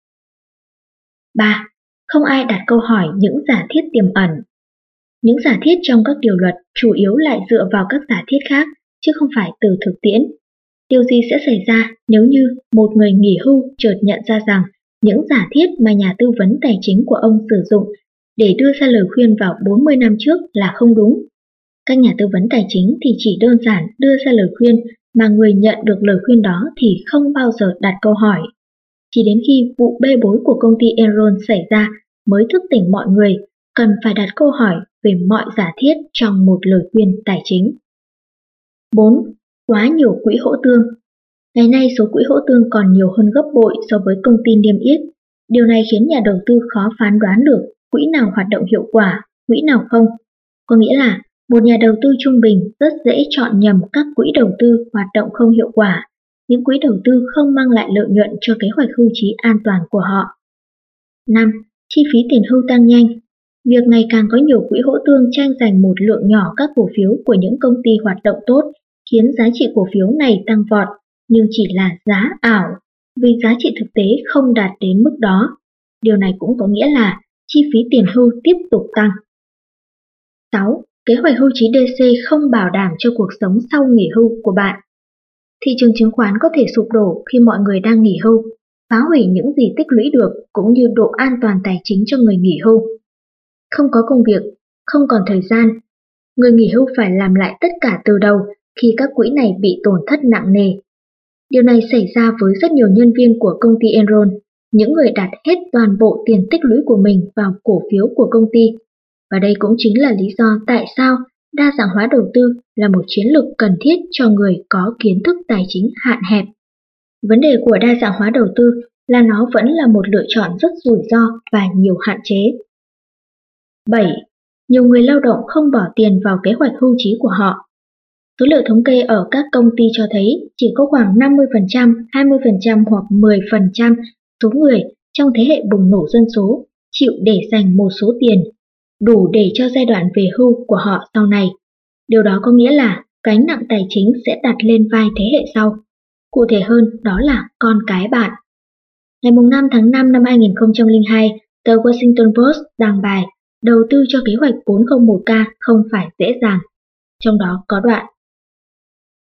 3. Không ai đặt câu hỏi những giả thiết tiềm ẩn. Những giả thiết trong các điều luật chủ yếu lại dựa vào các giả thiết khác, chứ không phải từ thực tiễn. Điều gì sẽ xảy ra nếu như một người nghỉ hưu chợt nhận ra rằng những giả thiết mà nhà tư vấn tài chính của ông sử dụng để đưa ra lời khuyên vào 40 năm trước là không đúng? Các nhà tư vấn tài chính thì chỉ đơn giản đưa ra lời khuyên mà người nhận được lời khuyên đó thì không bao giờ đặt câu hỏi. Chỉ đến khi vụ bê bối của công ty Enron xảy ra mới thức tỉnh mọi người cần phải đặt câu hỏi về mọi giả thiết trong một lời khuyên tài chính. 4. Quá nhiều quỹ hỗ tương. Ngày nay số quỹ hỗ tương còn nhiều hơn gấp bội so với công ty niêm yết. Điều này khiến nhà đầu tư khó phán đoán được quỹ nào hoạt động hiệu quả, quỹ nào không. Có nghĩa là một nhà đầu tư trung bình rất dễ chọn nhầm các quỹ đầu tư hoạt động không hiệu quả, những quỹ đầu tư không mang lại lợi nhuận cho kế hoạch hưu trí an toàn của họ. 5. Chi phí tiền hưu tăng nhanh. Việc ngày càng có nhiều quỹ hỗ tương tranh giành một lượng nhỏ các cổ phiếu của những công ty hoạt động tốt khiến giá trị cổ phiếu này tăng vọt, nhưng chỉ là giá ảo, vì giá trị thực tế không đạt đến mức đó. Điều này cũng có nghĩa là chi phí tiền hưu tiếp tục tăng. 6. Kế hoạch hưu trí DC không bảo đảm cho cuộc sống sau nghỉ hưu của bạn. Thị trường chứng khoán có thể sụp đổ khi mọi người đang nghỉ hưu, phá hủy những gì tích lũy được cũng như độ an toàn tài chính cho người nghỉ hưu. Không có công việc, không còn thời gian, người nghỉ hưu phải làm lại tất cả từ đầu khi các quỹ này bị tổn thất nặng nề. Điều này xảy ra với rất nhiều nhân viên của công ty Enron, những người đặt hết toàn bộ tiền tích lũy của mình vào cổ phiếu của công ty. Và đây cũng chính là lý do tại sao đa dạng hóa đầu tư là một chiến lược cần thiết cho người có kiến thức tài chính hạn hẹp. Vấn đề của đa dạng hóa đầu tư là nó vẫn là một lựa chọn rất rủi ro và nhiều hạn chế. 7. Nhiều người lao động không bỏ tiền vào kế hoạch hưu trí của họ. Số liệu thống kê ở các công ty cho thấy chỉ có khoảng 50%, 20% hoặc 10% số người trong thế hệ bùng nổ dân số chịu để dành một số tiền đủ để cho giai đoạn về hưu của họ sau này. Điều đó có nghĩa là gánh nặng tài chính sẽ đặt lên vai thế hệ sau. Cụ thể hơn, đó là con cái bạn. Ngày 5 tháng 5 năm 2002, tờ Washington Post đăng bài đầu tư cho kế hoạch 401k không phải dễ dàng. Trong đó có đoạn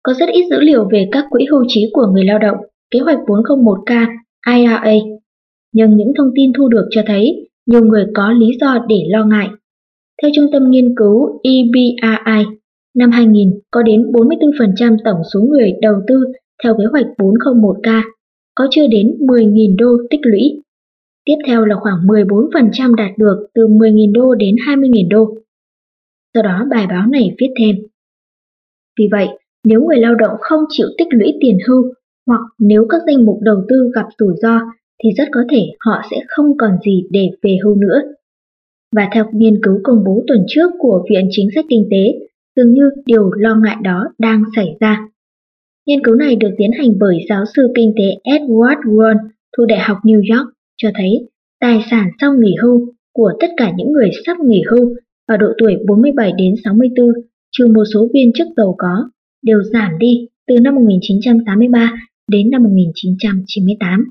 Có rất ít dữ liệu về các quỹ hưu trí của người lao động, kế hoạch 401k, IRA, nhưng những thông tin thu được cho thấy nhiều người có lý do để lo ngại. Theo Trung tâm Nghiên cứu EBRI, năm 2000 có đến 44% tổng số người đầu tư theo kế hoạch 401k, có chưa đến 10.000 đô tích lũy. Tiếp theo là khoảng 14% đạt được từ 10.000 đô đến 20.000 đô. Sau đó bài báo này viết thêm. Vì vậy, nếu người lao động không chịu tích lũy tiền hưu, hoặc nếu các danh mục đầu tư gặp rủi ro, thì rất có thể họ sẽ không còn gì để về hưu nữa. Và theo nghiên cứu công bố tuần trước của Viện Chính sách Kinh tế, dường như điều lo ngại đó đang xảy ra. Nghiên cứu này được tiến hành bởi giáo sư kinh tế Edward Warren thuộc Đại học New York cho thấy tài sản sau nghỉ hưu của tất cả những người sắp nghỉ hưu ở độ tuổi 47 đến 64, trừ một số viên chức giàu có, đều giảm đi từ năm 1983 đến năm 1998.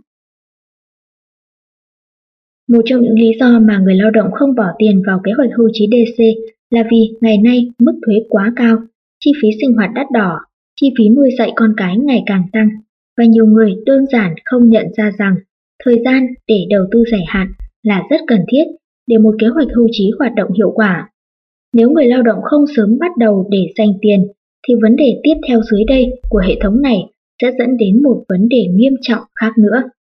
Một trong những lý do mà người lao động không bỏ tiền vào kế hoạch hưu trí DC là vì ngày nay mức thuế quá cao, chi phí sinh hoạt đắt đỏ, chi phí nuôi dạy con cái ngày càng tăng, và nhiều người đơn giản không nhận ra rằng thời gian để đầu tư dài hạn là rất cần thiết để một kế hoạch hưu trí hoạt động hiệu quả. Nếu người lao động không sớm bắt đầu để dành tiền, thì vấn đề tiếp theo dưới đây của hệ thống này sẽ dẫn đến một vấn đề nghiêm trọng khác nữa.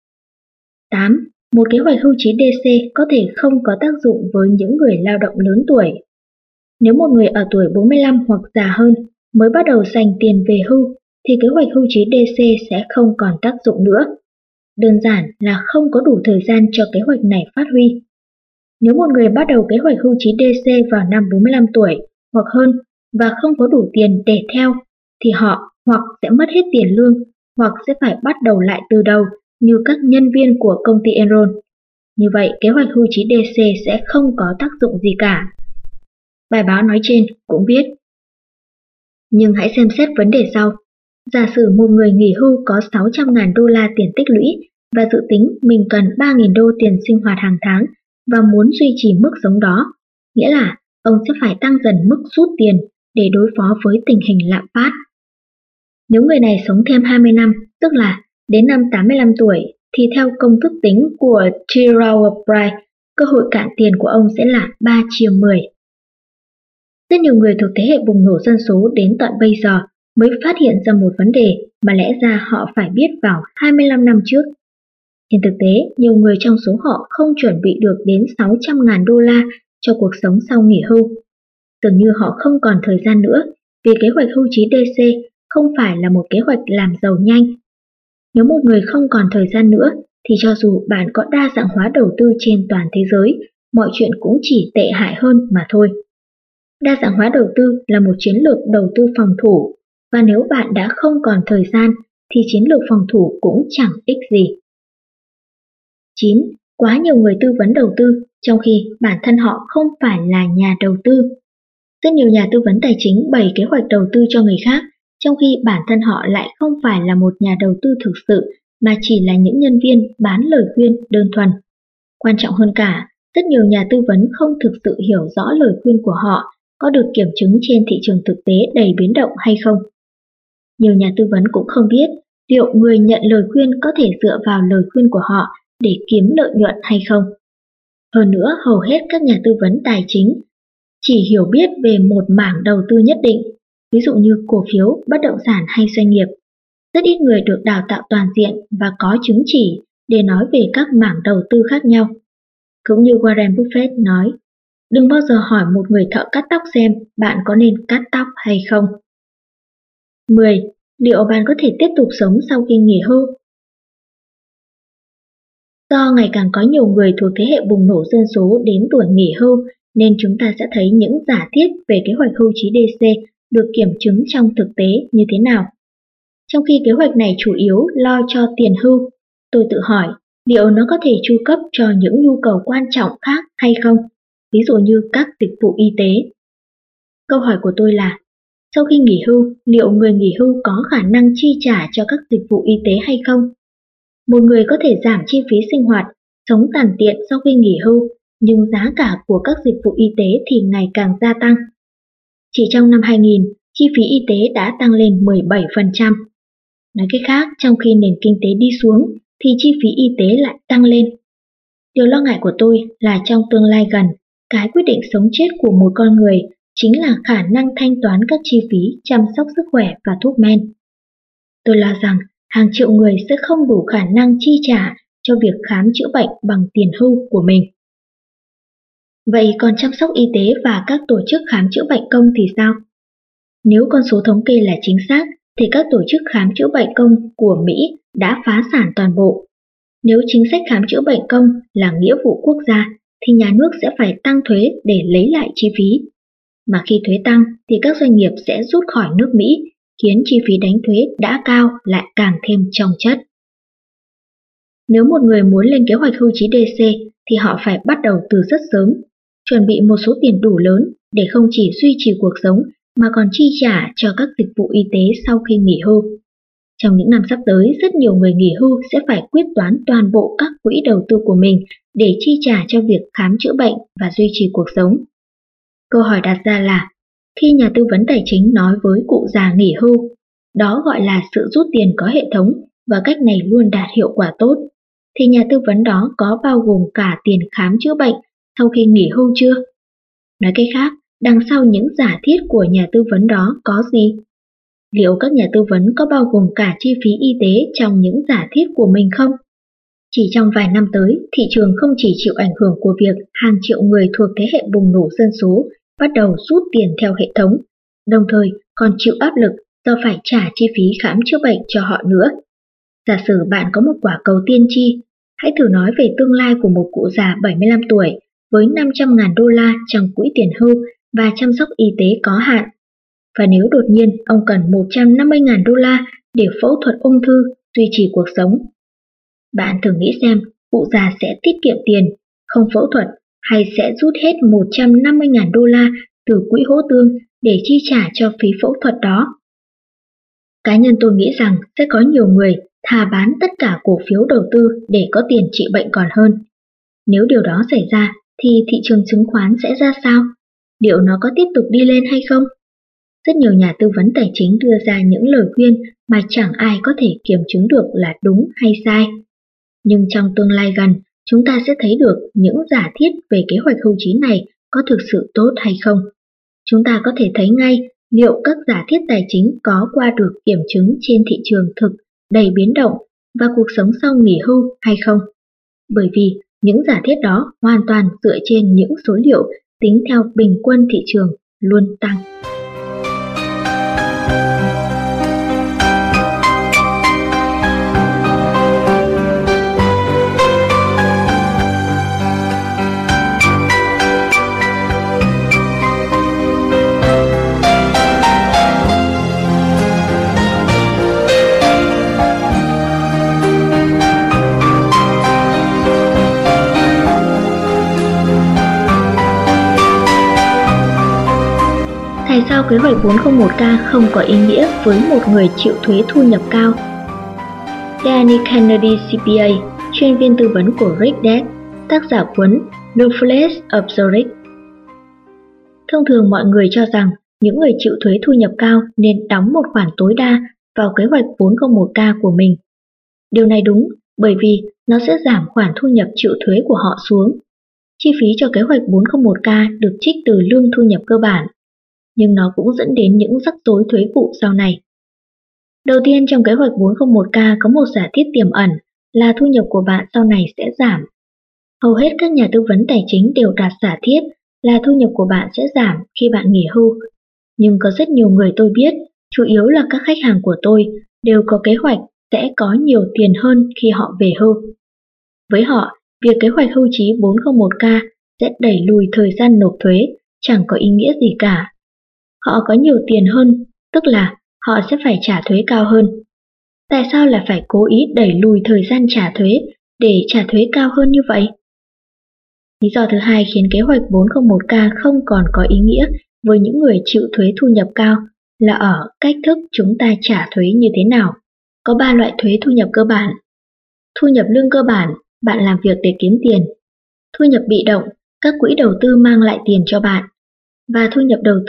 8. Một kế hoạch hưu trí DC có thể không có tác dụng với những người lao động lớn tuổi. Nếu một người ở tuổi 45 hoặc già hơn mới bắt đầu dành tiền về hưu, thì kế hoạch hưu trí DC sẽ không còn tác dụng nữa. Đơn giản là không có đủ thời gian cho kế hoạch này phát huy. Nếu một người bắt đầu kế hoạch hưu trí DC vào năm 45 tuổi hoặc hơn và không có đủ tiền để theo, thì họ hoặc sẽ mất hết tiền lương hoặc sẽ phải bắt đầu lại từ đầu như các nhân viên của công ty Enron. Như vậy, kế hoạch hưu trí DC sẽ không có tác dụng gì cả. Bài báo nói trên cũng viết. Nhưng hãy xem xét vấn đề sau. Giả sử một người nghỉ hưu có 600.000 đô la tiền tích lũy và dự tính mình cần 3.000 đô tiền sinh hoạt hàng tháng và muốn duy trì mức sống đó, nghĩa là ông sẽ phải tăng dần mức rút tiền để đối phó với tình hình lạm phát. Nếu người này sống thêm 20 năm, tức là đến năm 85 tuổi, thì theo công thức tính của T-Rowe-Price, cơ hội cạn tiền của ông sẽ là 3/10. Rất nhiều người thuộc thế hệ bùng nổ dân số đến tận bây giờ mới phát hiện ra một vấn đề mà lẽ ra họ phải biết vào 25 năm trước. Trên thực tế, nhiều người trong số họ không chuẩn bị được đến 600.000 đô la cho cuộc sống sau nghỉ hưu. Dường như họ không còn thời gian nữa, vì kế hoạch hưu trí DC không phải là một kế hoạch làm giàu nhanh. Nếu một người không còn thời gian nữa, thì cho dù bạn có đa dạng hóa đầu tư trên toàn thế giới, mọi chuyện cũng chỉ tệ hại hơn mà thôi. Đa dạng hóa đầu tư là một chiến lược đầu tư phòng thủ, và nếu bạn đã không còn thời gian, thì chiến lược phòng thủ cũng chẳng ích gì. 9. Quá nhiều người tư vấn đầu tư, trong khi bản thân họ không phải là nhà đầu tư. Rất nhiều nhà tư vấn tài chính bày kế hoạch đầu tư cho người khác, trong khi bản thân họ lại không phải là một nhà đầu tư thực sự, mà chỉ là những nhân viên bán lời khuyên đơn thuần. Quan trọng hơn cả, rất nhiều nhà tư vấn không thực sự hiểu rõ lời khuyên của họ có được kiểm chứng trên thị trường thực tế đầy biến động hay không. Nhiều nhà tư vấn cũng không biết liệu người nhận lời khuyên có thể dựa vào lời khuyên của họ để kiếm lợi nhuận hay không. Hơn nữa, hầu hết các nhà tư vấn tài chính chỉ hiểu biết về một mảng đầu tư nhất định, ví dụ như cổ phiếu, bất động sản hay doanh nghiệp. Rất ít người được đào tạo toàn diện và có chứng chỉ để nói về các mảng đầu tư khác nhau. Cũng như Warren Buffett nói, đừng bao giờ hỏi một người thợ cắt tóc xem bạn có nên cắt tóc hay không. 10. Liệu bạn có thể tiếp tục sống sau khi nghỉ hưu? Do ngày càng có nhiều người thuộc thế hệ bùng nổ dân số đến tuổi nghỉ hưu, nên chúng ta sẽ thấy những giả thiết về kế hoạch hưu trí DC được kiểm chứng trong thực tế như thế nào. Trong khi kế hoạch này chủ yếu lo cho tiền hưu, tôi tự hỏi liệu nó có thể chu cấp cho những nhu cầu quan trọng khác hay không, ví dụ như các dịch vụ y tế. Câu hỏi của tôi là, sau khi nghỉ hưu, liệu người nghỉ hưu có khả năng chi trả cho các dịch vụ y tế hay không? Một người có thể giảm chi phí sinh hoạt, sống tàn tiện sau khi nghỉ hưu, nhưng giá cả của các dịch vụ y tế thì ngày càng gia tăng. Chỉ trong năm 2000, chi phí y tế đã tăng lên 17%. Nói cách khác, trong khi nền kinh tế đi xuống thì chi phí y tế lại tăng lên. Điều lo ngại của tôi là trong tương lai gần, cái quyết định sống chết của một con người chính là khả năng thanh toán các chi phí chăm sóc sức khỏe và thuốc men. Tôi lo rằng hàng triệu người sẽ không đủ khả năng chi trả cho việc khám chữa bệnh bằng tiền hưu của mình. Vậy còn chăm sóc y tế và các tổ chức khám chữa bệnh công thì sao? Nếu con số thống kê là chính xác, thì các tổ chức khám chữa bệnh công của Mỹ đã phá sản toàn bộ. Nếu chính sách khám chữa bệnh công là nghĩa vụ quốc gia, thì nhà nước sẽ phải tăng thuế để lấy lại chi phí. Mà khi thuế tăng thì các doanh nghiệp sẽ rút khỏi nước Mỹ, khiến chi phí đánh thuế đã cao lại càng thêm chồng chất. Nếu một người muốn lên kế hoạch hưu trí DC thì họ phải bắt đầu từ rất sớm, chuẩn bị một số tiền đủ lớn để không chỉ duy trì cuộc sống mà còn chi trả cho các dịch vụ y tế sau khi nghỉ hưu. Trong những năm sắp tới, rất nhiều người nghỉ hưu sẽ phải quyết toán toàn bộ các quỹ đầu tư của mình để chi trả cho việc khám chữa bệnh và duy trì cuộc sống. Câu hỏi đặt ra là, khi nhà tư vấn tài chính nói với cụ già nghỉ hưu, đó gọi là sự rút tiền có hệ thống và cách này luôn đạt hiệu quả tốt, thì nhà tư vấn đó có bao gồm cả tiền khám chữa bệnh sau khi nghỉ hưu chưa? Nói cách khác, đằng sau những giả thiết của nhà tư vấn đó có gì? Liệu các nhà tư vấn có bao gồm cả chi phí y tế trong những giả thiết của mình không? Chỉ trong vài năm tới, thị trường không chỉ chịu ảnh hưởng của việc hàng triệu người thuộc thế hệ bùng nổ dân số bắt đầu rút tiền theo hệ thống, đồng thời còn chịu áp lực do phải trả chi phí khám chữa bệnh cho họ nữa. Giả sử bạn có một quả cầu tiên tri, hãy thử nói về tương lai của một cụ già 75 tuổi với 500.000 đô la trong quỹ tiền hưu và chăm sóc y tế có hạn. Và nếu đột nhiên ông cần 150.000 đô la để phẫu thuật ung thư duy trì cuộc sống. Bạn thử nghĩ xem, cụ già sẽ tiết kiệm tiền, không phẫu thuật hay sẽ rút hết 150.000 đô la từ quỹ hỗ tương để chi trả cho phí phẫu thuật đó. Cá nhân tôi nghĩ rằng sẽ có nhiều người thà bán tất cả cổ phiếu đầu tư để có tiền trị bệnh còn hơn. Nếu điều đó xảy ra thì thị trường chứng khoán sẽ ra sao? Liệu nó có tiếp tục đi lên hay không? Rất nhiều nhà tư vấn tài chính đưa ra những lời khuyên mà chẳng ai có thể kiểm chứng được là đúng hay sai. Nhưng trong tương lai gần, chúng ta sẽ thấy được những giả thiết về kế hoạch hưu trí này có thực sự tốt hay không. Chúng ta có thể thấy ngay liệu các giả thiết tài chính có qua được kiểm chứng trên thị trường thực đầy biến động và cuộc sống sau nghỉ hưu hay không. Bởi vì những giả thiết đó hoàn toàn dựa trên những số liệu tính theo bình quân thị trường luôn tăng. Tại sao kế hoạch 401k không có ý nghĩa với một người chịu thuế thu nhập cao? Danny Kennedy CPA, chuyên viên tư vấn của Rick Deck, tác giả cuốn The Flash of the Rich. Thông thường mọi người cho rằng những người chịu thuế thu nhập cao nên đóng một khoản tối đa vào kế hoạch 401k của mình. Điều này đúng bởi vì nó sẽ giảm khoản thu nhập chịu thuế của họ xuống. Chi phí cho kế hoạch 401k được trích từ lương thu nhập cơ bản, nhưng nó cũng dẫn đến những rắc rối thuế vụ sau này. Đầu tiên, trong kế hoạch 401k có một giả thiết tiềm ẩn là thu nhập của bạn sau này sẽ giảm. Hầu hết các nhà tư vấn tài chính đều đặt giả thiết là thu nhập của bạn sẽ giảm khi bạn nghỉ hưu. Nhưng có rất nhiều người tôi biết, chủ yếu là các khách hàng của tôi, đều có kế hoạch sẽ có nhiều tiền hơn khi họ về hưu. Với họ, việc kế hoạch hưu trí 401k sẽ đẩy lùi thời gian nộp thuế, chẳng có ý nghĩa gì cả. Họ có nhiều tiền hơn, tức là họ sẽ phải trả thuế cao hơn. Tại sao lại phải cố ý đẩy lùi thời gian trả thuế để trả thuế cao hơn như vậy? Lý do thứ hai khiến kế hoạch 401k không còn có ý nghĩa với những người chịu thuế thu nhập cao là ở cách thức chúng ta trả thuế như thế nào. Có 3 loại thuế thu nhập cơ bản. Thu nhập lương cơ bản, bạn làm việc để kiếm tiền. Thu nhập bị động, các quỹ đầu tư mang lại tiền cho bạn. Và thu nhập đầu tư,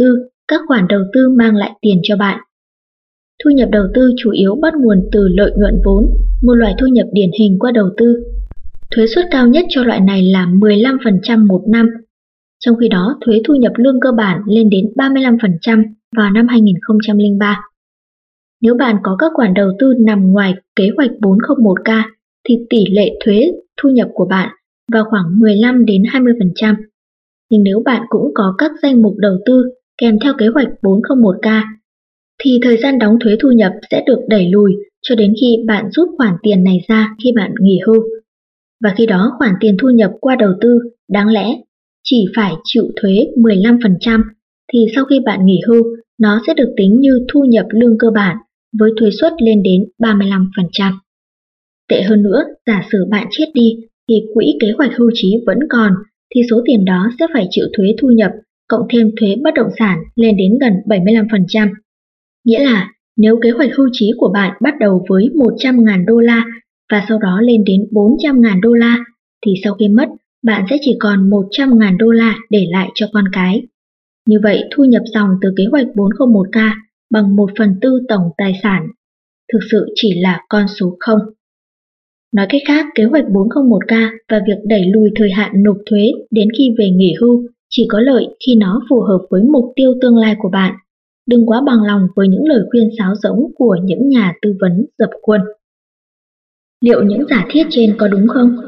các khoản đầu tư mang lại tiền cho bạn. Thu nhập đầu tư chủ yếu bắt nguồn từ lợi nhuận vốn, một loại thu nhập điển hình qua đầu tư. Thuế suất cao nhất cho loại này là 15% một năm, trong khi đó thuế thu nhập lương cơ bản lên đến 35% vào năm 2003. Nếu bạn có các khoản đầu tư nằm ngoài kế hoạch 401k thì tỷ lệ thuế thu nhập của bạn vào khoảng 15 đến 20%. Nhưng nếu bạn cũng có các danh mục đầu tư kèm theo kế hoạch 401k thì thời gian đóng thuế thu nhập sẽ được đẩy lùi cho đến khi bạn rút khoản tiền này ra khi bạn nghỉ hưu. Và khi đó khoản tiền thu nhập qua đầu tư đáng lẽ chỉ phải chịu thuế 15%, thì sau khi bạn nghỉ hưu, nó sẽ được tính như thu nhập lương cơ bản với thuế suất lên đến 35%. Tệ hơn nữa, giả sử bạn chết đi thì quỹ kế hoạch hưu trí vẫn còn, thì số tiền đó sẽ phải chịu thuế thu nhập cộng thêm thuế bất động sản lên đến gần 75%. Nghĩa là nếu kế hoạch hưu trí của bạn bắt đầu với 100.000 đô la và sau đó lên đến 400.000 đô la, thì sau khi mất, bạn sẽ chỉ còn 100.000 đô la để lại cho con cái. Như vậy, thu nhập dòng từ kế hoạch 401k bằng 1/4 tổng tài sản, thực sự chỉ là con số 0. Nói cách khác, kế hoạch 401k và việc đẩy lùi thời hạn nộp thuế đến khi về nghỉ hưu chỉ có lợi khi nó phù hợp với mục tiêu tương lai của bạn. Đừng quá bằng lòng với những lời khuyên sáo rỗng của những nhà tư vấn dập khuôn. Liệu những giả thiết trên có đúng không?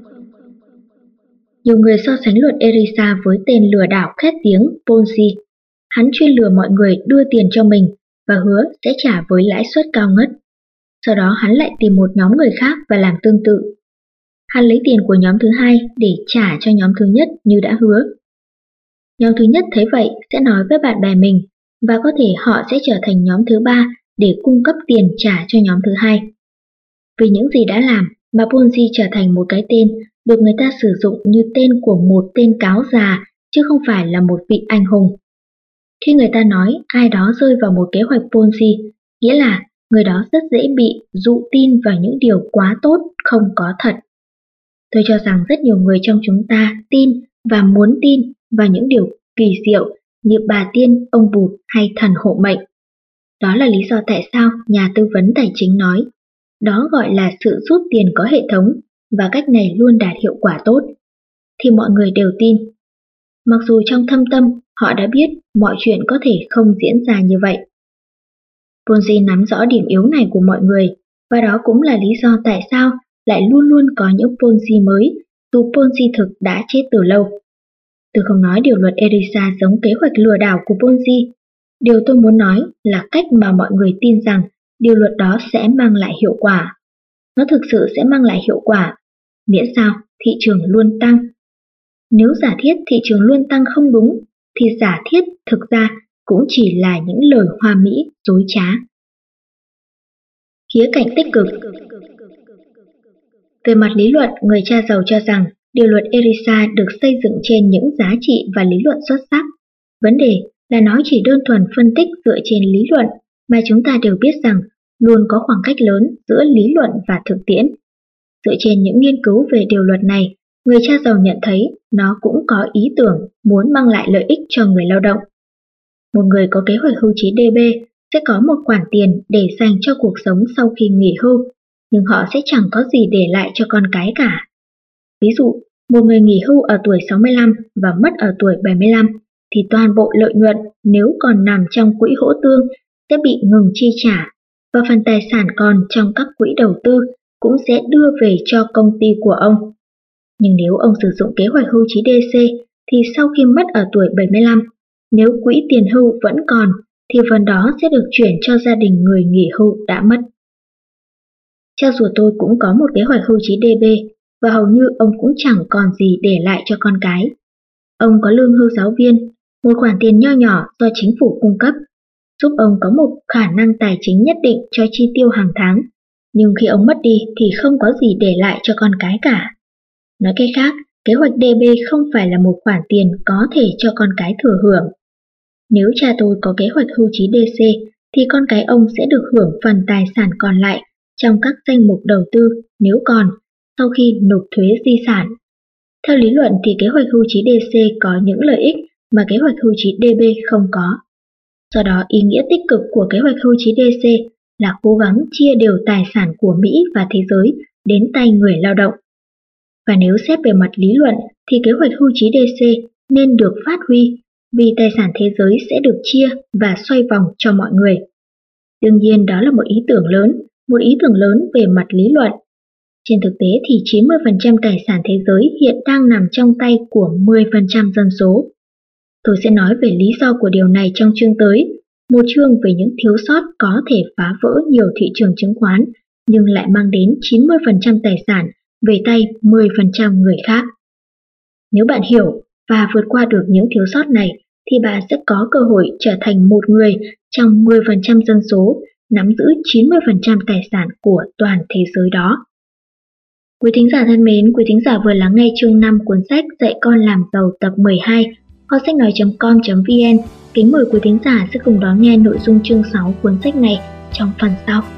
Nhiều người so sánh luật ERISA với tên lừa đảo khét tiếng Ponzi. Hắn chuyên lừa mọi người đưa tiền cho mình và hứa sẽ trả với lãi suất cao ngất. Sau đó hắn lại tìm một nhóm người khác và làm tương tự. Hắn lấy tiền của nhóm thứ hai để trả cho nhóm thứ nhất như đã hứa. Nhóm thứ nhất thấy vậy sẽ nói với bạn bè mình và có thể họ sẽ trở thành nhóm thứ ba để cung cấp tiền trả cho nhóm thứ hai. Vì những gì đã làm mà Ponzi trở thành một cái tên được người ta sử dụng như tên của một tên cáo già chứ không phải là một vị anh hùng. Khi người ta nói ai đó rơi vào một kế hoạch Ponzi, nghĩa là người đó rất dễ bị dụ tin vào những điều quá tốt không có thật. Tôi cho rằng rất nhiều người trong chúng ta tin và muốn tin vào những điều kỳ diệu như bà tiên, ông bụt hay thần hộ mệnh. Đó là lý do tại sao nhà tư vấn tài chính nói đó gọi là sự rút tiền có hệ thống và cách này luôn đạt hiệu quả tốt. Thì mọi người đều tin. Mặc dù trong thâm tâm họ đã biết mọi chuyện có thể không diễn ra như vậy. Ponzi nắm rõ điểm yếu này của mọi người và đó cũng là lý do tại sao lại luôn luôn có những Ponzi mới dù Ponzi thực đã chết từ lâu. Tôi không nói điều luật ERISA giống kế hoạch lừa đảo của Ponzi. Điều tôi muốn nói là cách mà mọi người tin rằng điều luật đó sẽ mang lại hiệu quả. Nó thực sự sẽ mang lại hiệu quả, miễn sao thị trường luôn tăng. Nếu giả thiết thị trường luôn tăng không đúng, thì giả thiết thực ra cũng chỉ là những lời hoa mỹ dối trá. Khía cạnh tích cực. Về mặt lý luận, người cha giàu cho rằng điều luật ERISA được xây dựng trên những giá trị và lý luận xuất sắc. Vấn đề là nó chỉ đơn thuần phân tích dựa trên lý luận, mà chúng ta đều biết rằng luôn có khoảng cách lớn giữa lý luận và thực tiễn. Dựa trên những nghiên cứu về điều luật này, người cha giàu nhận thấy nó cũng có ý tưởng muốn mang lại lợi ích cho người lao động. Một người có kế hoạch hưu trí DB sẽ có một khoản tiền để dành cho cuộc sống sau khi nghỉ hưu, nhưng họ sẽ chẳng có gì để lại cho con cái cả. Ví dụ, một người nghỉ hưu ở tuổi 65 và mất ở tuổi 75, thì toàn bộ lợi nhuận nếu còn nằm trong quỹ hỗ tương sẽ bị ngừng chi trả, và phần tài sản còn trong các quỹ đầu tư cũng sẽ đưa về cho công ty của ông. Nhưng nếu ông sử dụng kế hoạch hưu trí DC thì sau khi mất ở tuổi 75, nếu quỹ tiền hưu vẫn còn thì phần đó sẽ được chuyển cho gia đình người nghỉ hưu đã mất. Cho dù tôi cũng có một kế hoạch hưu trí DB và hầu như ông cũng chẳng còn gì để lại cho con cái. Ông có lương hưu giáo viên, một khoản tiền nho nhỏ do chính phủ cung cấp, giúp ông có một khả năng tài chính nhất định cho chi tiêu hàng tháng. Nhưng khi ông mất đi thì không có gì để lại cho con cái cả. Nói cách khác, kế hoạch DB không phải là một khoản tiền có thể cho con cái thừa hưởng. Nếu cha tôi có kế hoạch hưu trí DC thì con cái ông sẽ được hưởng phần tài sản còn lại trong các danh mục đầu tư nếu còn, sau khi nộp thuế di sản. Theo lý luận thì kế hoạch hưu trí DC có những lợi ích mà kế hoạch hưu trí DB không có. Do đó, ý nghĩa tích cực của kế hoạch hưu trí DC là cố gắng chia đều tài sản của Mỹ và thế giới đến tay người lao động. Và nếu xét về mặt lý luận thì kế hoạch hưu trí DC nên được phát huy vì tài sản thế giới sẽ được chia và xoay vòng cho mọi người. Đương nhiên đó là một ý tưởng lớn về mặt lý luận. Trên thực tế thì 90% tài sản thế giới hiện đang nằm trong tay của 10% dân số. Tôi sẽ nói về lý do của điều này trong chương tới, một chương về những thiếu sót có thể phá vỡ nhiều thị trường chứng khoán nhưng lại mang đến 90% tài sản về tay 10% người khác. Nếu bạn hiểu và vượt qua được những thiếu sót này thì bạn sẽ có cơ hội trở thành một người trong 10% dân số nắm giữ 90% tài sản của toàn thế giới đó. Quý thính giả thân mến, quý thính giả vừa lắng nghe chương 5 cuốn sách Dạy con làm giàu tập 12 kho sách nói.com.vn. Kính mời quý thính giả sẽ cùng đón nghe nội dung chương 6 cuốn sách này trong phần sau.